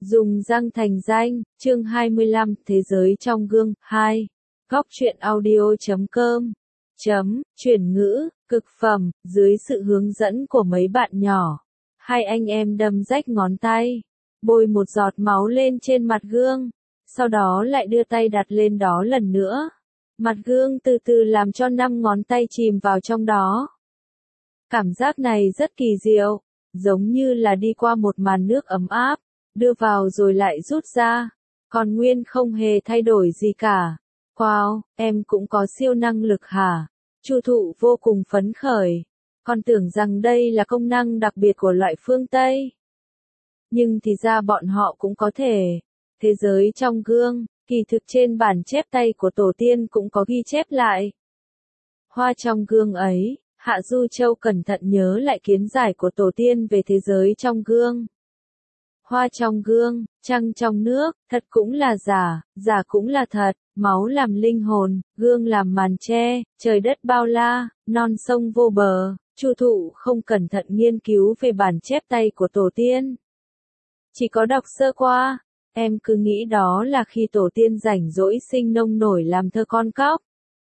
Dùng răng thành danh, chương 25, Thế giới trong gương, 2. Góc truyện audio.com. Chuyển ngữ, cực phẩm, dưới sự hướng dẫn của mấy bạn nhỏ. Hai anh em đâm rách ngón tay, bôi một giọt máu lên trên mặt gương, sau đó lại đưa tay đặt lên đó lần nữa. Mặt gương từ từ làm cho 5 ngón tay chìm vào trong đó. Cảm giác này rất kỳ diệu, giống như là đi qua một màn nước ấm áp, đưa vào rồi lại rút ra, còn nguyên không hề thay đổi gì cả. Wow, em cũng có siêu năng lực hả? Chu Thụ vô cùng phấn khởi, con tưởng rằng đây là công năng đặc biệt của loại phương Tây. Nhưng thì ra bọn họ cũng có thể. Thế giới trong gương, kỳ thực trên bản chép tay của tổ tiên cũng có ghi chép lại. Hoa trong gương ấy, Hạ Du Châu cẩn thận nhớ lại kiến giải của tổ tiên về thế giới trong gương. Hoa trong gương, trăng trong nước, thật cũng là giả, giả cũng là thật, máu làm linh hồn, gương làm màn che, trời đất bao la, non sông vô bờ. Chu Thụ không cẩn thận nghiên cứu về bản chép tay của tổ tiên. Chỉ có đọc sơ qua, em cứ nghĩ đó là khi tổ tiên rảnh rỗi sinh nông nổi làm thơ con cóc.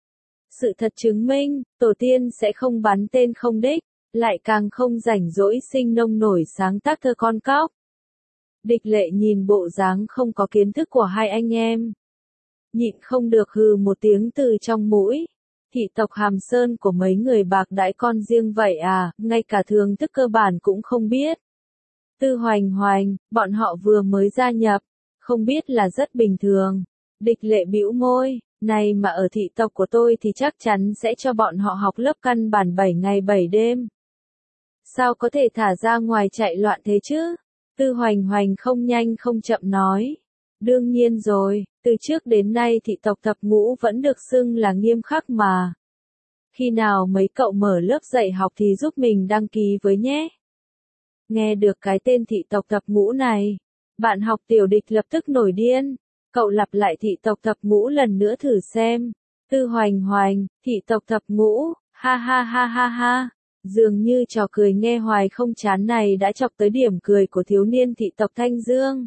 Sự thật chứng minh, tổ tiên sẽ không bắn tên không đích, lại càng không rảnh rỗi sinh nông nổi sáng tác thơ con cóc. Địch Lệ nhìn bộ dáng không có kiến thức của hai anh em, nhịn không được hừ một tiếng từ trong mũi. Thị tộc Hàm Sơn của mấy người bạc đãi con riêng vậy à, ngay cả thường thức cơ bản cũng không biết. Tư Hoành Hoành, bọn họ vừa mới gia nhập, không biết là rất bình thường. Địch Lệ bĩu môi, này mà ở thị tộc của tôi thì chắc chắn sẽ cho bọn họ học lớp căn bản 7 ngày 7 đêm. Sao có thể thả ra ngoài chạy loạn thế chứ? Tư Hoành Hoành không nhanh không chậm nói. Đương nhiên rồi, từ trước đến nay thị tộc thập ngũ vẫn được xưng là nghiêm khắc mà. Khi nào mấy cậu mở lớp dạy học thì giúp mình đăng ký với nhé. Nghe được cái tên thị tộc thập ngũ này, bạn học Tiểu Địch lập tức nổi điên. Cậu lặp lại thị tộc thập ngũ lần nữa thử xem. Tư Hoành Hoành, thị tộc thập ngũ, ha ha ha ha ha. Dường như trò cười nghe hoài không chán này đã chọc tới điểm cười của thiếu niên thị tộc Thanh Dương.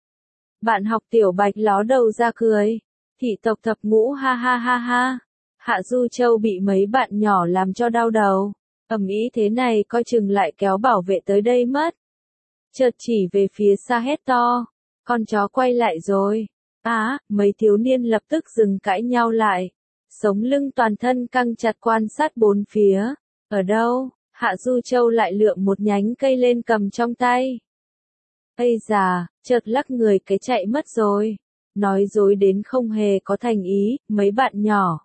Bạn học Tiểu Bạch ló đầu ra cười. Thị tộc thập ngũ ha ha ha ha. Hạ Du Châu bị mấy bạn nhỏ làm cho đau đầu. Ầm ĩ thế này coi chừng lại kéo bảo vệ tới đây mất. Chợt chỉ về phía xa hét to. Con chó quay lại rồi. Mấy thiếu niên lập tức dừng cãi nhau lại. Sống lưng toàn thân căng chặt quan sát bốn phía. Ở đâu? Hạ Du Châu lại lượm một nhánh cây lên cầm trong tay. Ây già, chợt lắc người cái chạy mất rồi. Nói dối đến không hề có thành ý, mấy bạn nhỏ.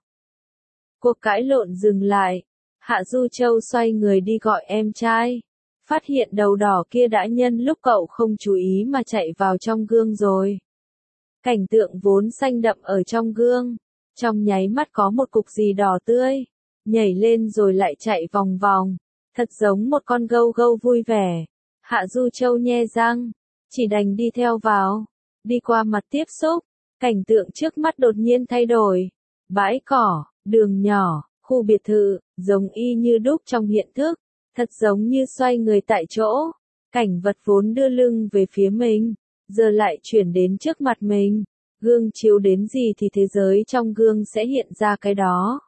Cuộc cãi lộn dừng lại. Hạ Du Châu xoay người đi gọi em trai. Phát hiện đầu đỏ kia đã nhân lúc cậu không chú ý mà chạy vào trong gương rồi. Cảnh tượng vốn xanh đậm ở trong gương. Trong nháy mắt có một cục gì đỏ tươi. Nhảy lên rồi lại chạy vòng vòng. Thật giống một con gâu gâu vui vẻ. Hạ Du Châu nhe răng. Chỉ đành đi theo vào. Đi qua mặt tiếp xúc. Cảnh tượng trước mắt đột nhiên thay đổi. Bãi cỏ, đường nhỏ, khu biệt thự, giống y như đúc trong hiện thức. Thật giống như xoay người tại chỗ. Cảnh vật vốn đưa lưng về phía mình, giờ lại chuyển đến trước mặt mình. Gương chiếu đến gì thì thế giới trong gương sẽ hiện ra cái đó.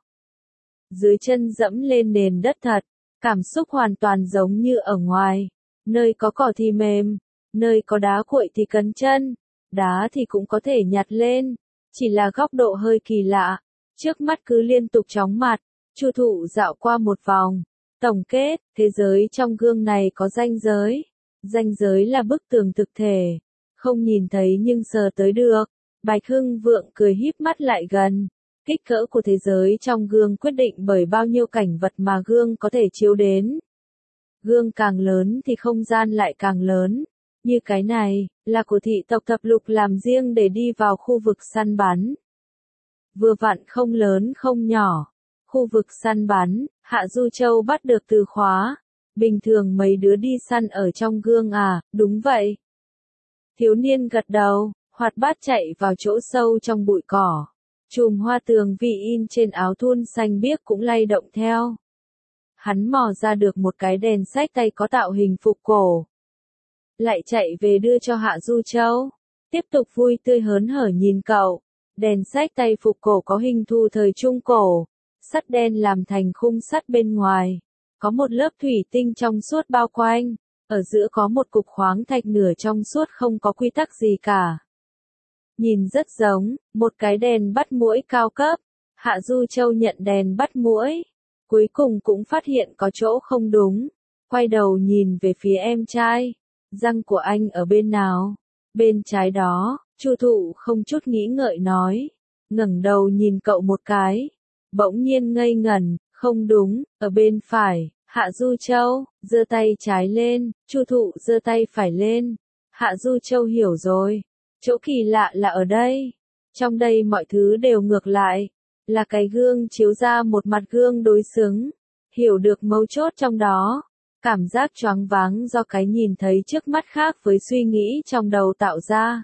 Dưới chân dẫm lên nền đất thật, cảm xúc hoàn toàn giống như ở ngoài. Nơi có cỏ thì mềm, nơi có đá cuội thì cấn chân, đá thì cũng có thể nhặt lên, chỉ là góc độ hơi kỳ lạ. Trước mắt cứ liên tục chóng mặt. Chu Thụ dạo qua một vòng. Tổng kết, thế giới trong gương này có ranh giới. Ranh giới là bức tường thực thể. Không nhìn thấy nhưng sờ tới được. Bạch Hưng Vượng cười híp mắt lại gần. Kích cỡ của thế giới trong gương quyết định bởi bao nhiêu cảnh vật mà gương có thể chiếu đến. Gương càng lớn thì không gian lại càng lớn. Như cái này, là của thị tộc thập lục làm riêng để đi vào khu vực săn bắn. Vừa vặn không lớn không nhỏ. Khu vực săn bắn, Hạ Du Châu bắt được từ khóa. Bình thường mấy đứa đi săn ở trong gương à, đúng vậy. Thiếu niên gật đầu, hoạt bát chạy vào chỗ sâu trong bụi cỏ. Chùm hoa tường vi in trên áo thun xanh biếc cũng lay động theo. Hắn mò ra được một cái đèn xách tay có tạo hình phục cổ. lại chạy về đưa cho Hạ Du Châu. Tiếp tục vui tươi hớn hở nhìn cậu. Đèn sách tay phục cổ có hình thù thời Trung Cổ. Sắt đen làm thành khung sắt bên ngoài. Có một lớp thủy tinh trong suốt bao quanh. Ở giữa có một cục khoáng thạch nửa trong suốt không có quy tắc gì cả. Nhìn rất giống, một cái đèn bắt muỗi cao cấp. Hạ Du Châu nhận đèn bắt muỗi. Cuối cùng cũng phát hiện có chỗ không đúng. Quay đầu nhìn về phía em trai. Răng của anh ở bên nào? Bên trái đó, Chu Thụ không chút nghĩ ngợi nói. Ngẩng đầu nhìn cậu một cái. Bỗng nhiên ngây ngẩn, không đúng, ở bên phải. Hạ Du Châu, giơ tay trái lên, Chu Thụ giơ tay phải lên. Hạ Du Châu hiểu rồi. Chỗ kỳ lạ là ở đây. Trong đây mọi thứ đều ngược lại. Là cái gương chiếu ra một mặt gương đối xứng. Hiểu được mấu chốt trong đó. Cảm giác choáng váng do cái nhìn thấy trước mắt khác với suy nghĩ trong đầu tạo ra.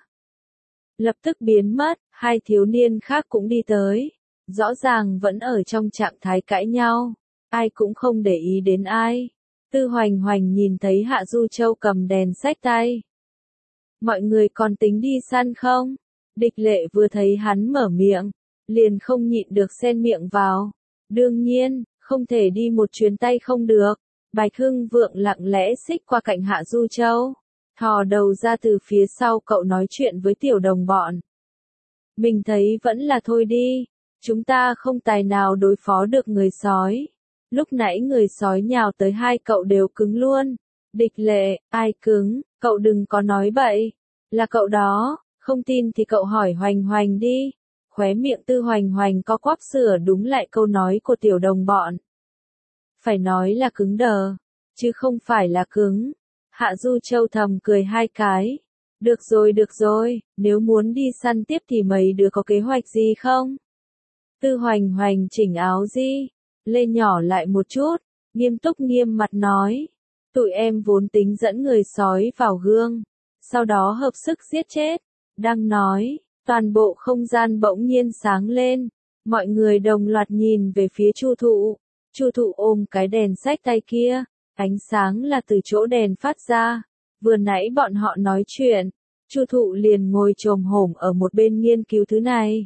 Lập tức biến mất, hai thiếu niên khác cũng đi tới. Rõ ràng vẫn ở trong trạng thái cãi nhau. Ai cũng không để ý đến ai. Tư Hoành Hoành nhìn thấy Hạ Du Châu cầm đèn sách tay. Mọi người còn tính đi săn không? Địch Lệ vừa thấy hắn mở miệng, liền không nhịn được xen miệng vào. Đương nhiên, không thể đi một chuyến tay không được. Bạch Hưng Vượng lặng lẽ xích qua cạnh Hạ Du Châu. Thò đầu ra từ phía sau cậu nói chuyện với tiểu đồng bọn. Mình thấy vẫn là thôi đi. Chúng ta không tài nào đối phó được người sói. Lúc nãy người sói nhào tới hai cậu đều cứng luôn. Địch Lệ, ai cứng, cậu đừng có nói bậy. Là cậu đó, không tin thì cậu hỏi Hoành Hoành đi. Khóe miệng Tư Hoành Hoành có quắp sửa đúng lại câu nói của tiểu đồng bọn. Phải nói là cứng đờ, chứ không phải là cứng. Hạ Du Châu thầm cười hai cái. Được rồi, nếu muốn đi săn tiếp thì mấy đứa có kế hoạch gì không? Tư Hoành Hoành chỉnh áo di, lên nhỏ lại một chút, nghiêm túc nghiêm mặt nói. Tụi em vốn tính dẫn người sói vào gương, sau đó hợp sức giết chết. Đang nói, toàn bộ không gian bỗng nhiên sáng lên, mọi người đồng loạt nhìn về phía Chu Thụ. Chu Thụ ôm cái đèn sách tay kia, ánh sáng là từ chỗ đèn phát ra. Vừa nãy bọn họ nói chuyện, Chu Thụ liền ngồi chồm hổm ở một bên nghiên cứu thứ này.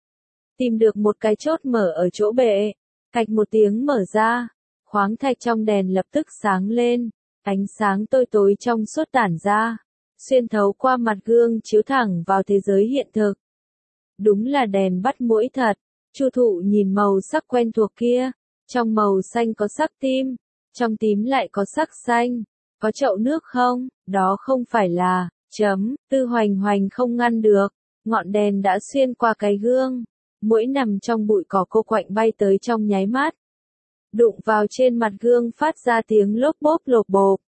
Tìm được một cái chốt mở ở chỗ bệ, cạch một tiếng mở ra, khoáng thạch trong đèn lập tức sáng lên, ánh sáng tối tối trong suốt tản ra, xuyên thấu qua mặt gương chiếu thẳng vào thế giới hiện thực. Đúng là đèn bắt muỗi thật. Chu Thụ nhìn màu sắc quen thuộc kia, trong màu xanh có sắc tím, trong tím lại có sắc xanh. Có chậu nước không? Đó không phải là, Tư Hoành Hoành không ngăn được, ngọn đèn đã xuyên qua cái gương. Muỗi nằm trong bụi cỏ cô quạnh bay tới trong nháy mắt. Đụng vào trên mặt gương phát ra tiếng lốp bốp lộp bộp.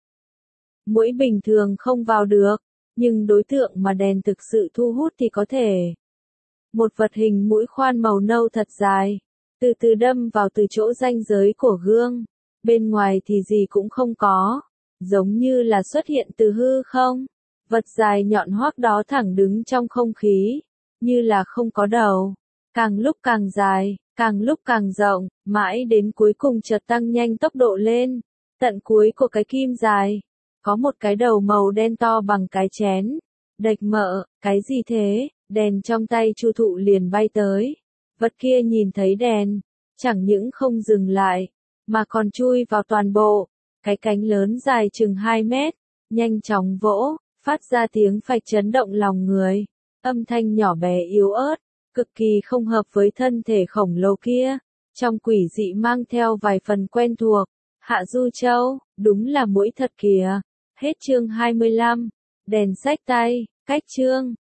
Muỗi bình thường không vào được, nhưng đối tượng mà đèn thực sự thu hút thì có thể. Một vật hình mũi khoan màu nâu thật dài, từ từ đâm vào từ chỗ ranh giới của gương. Bên ngoài thì gì cũng không có, giống như là xuất hiện từ hư không. Vật dài nhọn hoác đó thẳng đứng trong không khí, như là không có đầu. Càng lúc càng dài, càng lúc càng rộng, mãi đến cuối cùng chợt tăng nhanh tốc độ lên. Tận cuối của cái kim dài, có một cái đầu màu đen to bằng cái chén. Đệch mợ, cái gì thế? Đèn trong tay Chu Thụ liền bay tới. Vật kia nhìn thấy đèn, chẳng những không dừng lại, mà còn chui vào toàn bộ. Cái cánh lớn dài chừng 2 mét, nhanh chóng vỗ, phát ra tiếng phạch chấn động lòng người. Âm thanh nhỏ bé yếu ớt, cực kỳ không hợp với thân thể khổng lồ kia. Trong quỷ dị mang theo vài phần quen thuộc. Hạ Du Châu, đúng là muỗi thật kìa. Hết chương 25. Đèn sách tay, cách chương.